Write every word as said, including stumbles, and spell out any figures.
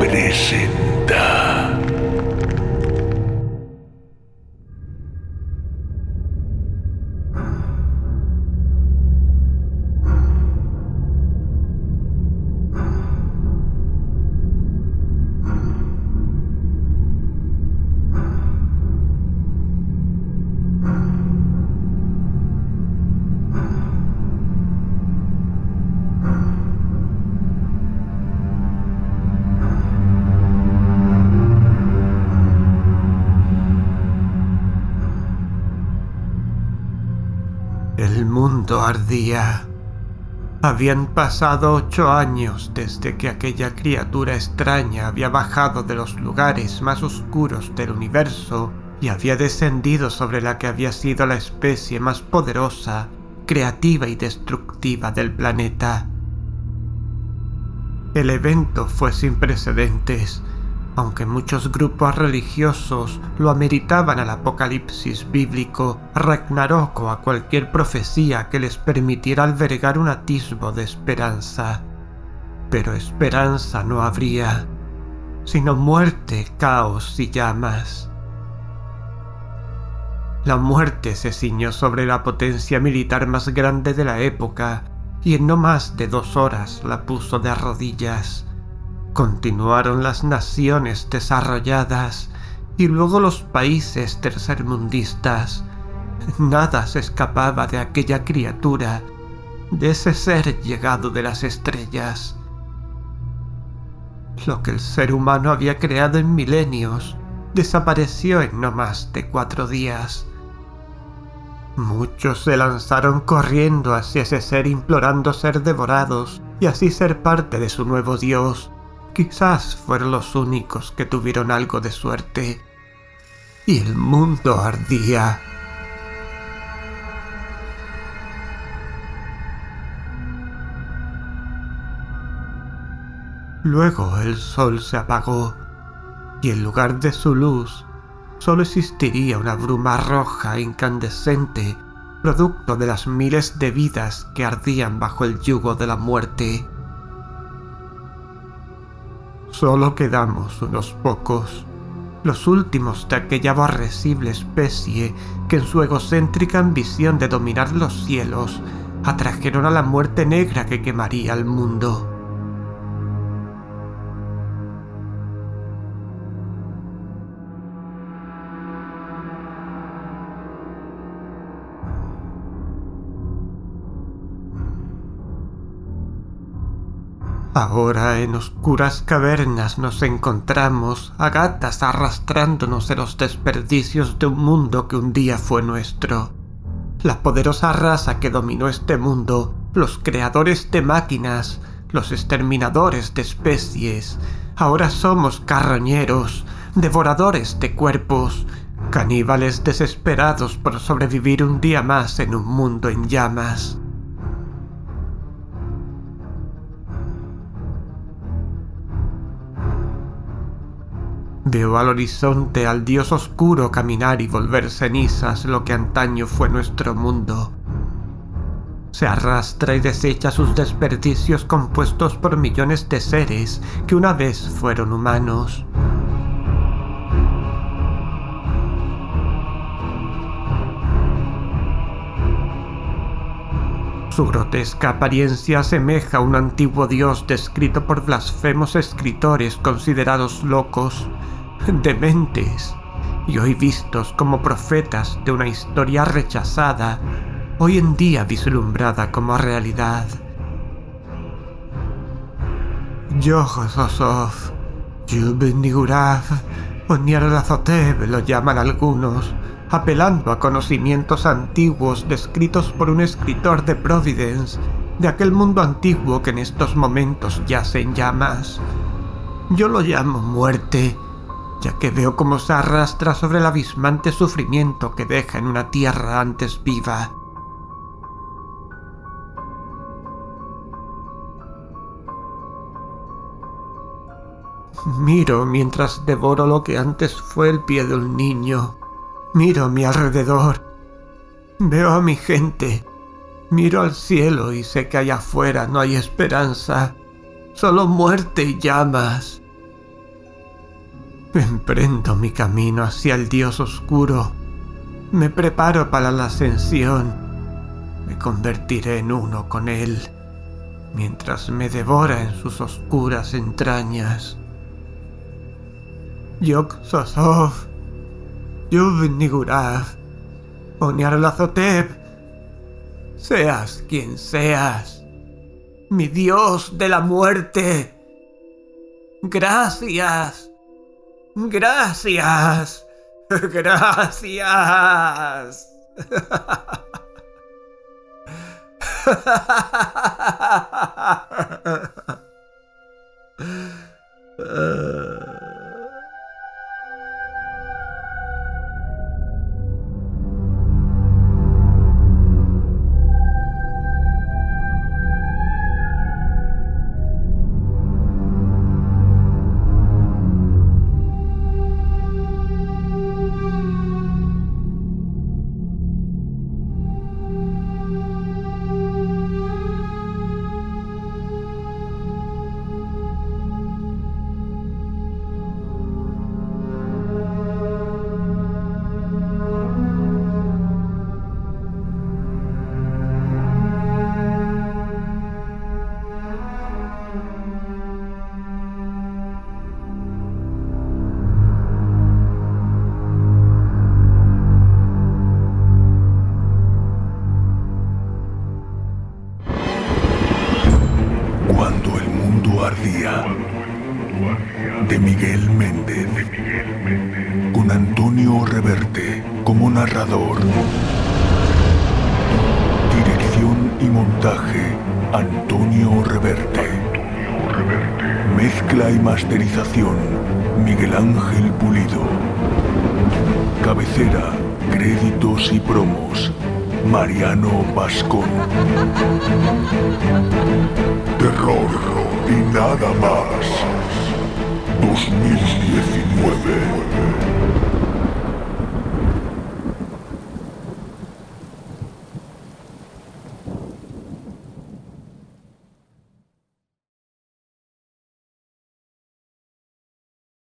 presenta. El mundo ardía. Habían pasado ocho años desde que aquella criatura extraña había bajado de los lugares más oscuros del universo y había descendido sobre la que había sido la especie más poderosa, creativa y destructiva del planeta. El evento fue sin precedentes, aunque muchos grupos religiosos lo ameritaban al apocalipsis bíblico, a Ragnarok o a cualquier profecía que les permitiera albergar un atisbo de esperanza. Pero esperanza no habría, sino muerte, caos y llamas. La muerte se ciñó sobre la potencia militar más grande de la época y en no más de dos horas la puso de rodillas. Continuaron las naciones desarrolladas y luego los países tercermundistas. Nada se escapaba de aquella criatura, de ese ser llegado de las estrellas. Lo que el ser humano había creado en milenios desapareció en no más de cuatro días. Muchos se lanzaron corriendo hacia ese ser implorando ser devorados y así ser parte de su nuevo dios. Quizás fueron los únicos que tuvieron algo de suerte. Y el mundo ardía. Luego el sol se apagó, y en lugar de su luz, solo existiría una bruma roja incandescente, producto de las miles de vidas que ardían bajo el yugo de la muerte. Solo quedamos unos pocos, los últimos de aquella aborrecible especie que en su egocéntrica ambición de dominar los cielos atrajeron a la muerte negra que quemaría al mundo. Ahora en oscuras cavernas nos encontramos, a gatas arrastrándonos en los desperdicios de un mundo que un día fue nuestro. La poderosa raza que dominó este mundo, los creadores de máquinas, los exterminadores de especies, ahora somos carroñeros, devoradores de cuerpos, caníbales desesperados por sobrevivir un día más en un mundo en llamas. Veo al horizonte al dios oscuro caminar y volver cenizas lo que antaño fue nuestro mundo. Se arrastra y desecha sus desperdicios compuestos por millones de seres que una vez fueron humanos. Su grotesca apariencia asemeja a un antiguo dios descrito por blasfemos escritores considerados locos, dementes, y hoy vistos como profetas de una historia rechazada, hoy en día vislumbrada como realidad. Yog-Sothoth, Yub-Niggurath o Nyarlathotep lo llaman algunos, apelando a conocimientos antiguos descritos por un escritor de Providence, de aquel mundo antiguo que en estos momentos yace en llamas. Yo lo llamo muerte, ya que veo cómo se arrastra sobre el abismante sufrimiento que deja en una tierra antes viva. Miro mientras devoro lo que antes fue el pie de un niño. Miro a mi alrededor. Veo a mi gente. Miro al cielo y sé que allá afuera no hay esperanza. Solo muerte y llamas. Emprendo mi camino hacia el Dios oscuro. Me preparo para la ascensión. Me convertiré en uno con él, mientras me devora en sus oscuras entrañas. Yog Sothoth, Yuv Nigurath, Onyarlathotep, seas quien seas, mi Dios de la muerte. Gracias, gracias, gracias. Cuando el mundo ardía, de Miguel Méndez, con Antonio Reverte como narrador. Dirección y montaje, Antonio Reverte. Mezcla y masterización, Miguel Ángel Pulido. Cabecera, créditos y promos, Mariano Pascón. Terror y nada más. dos mil diecinueve.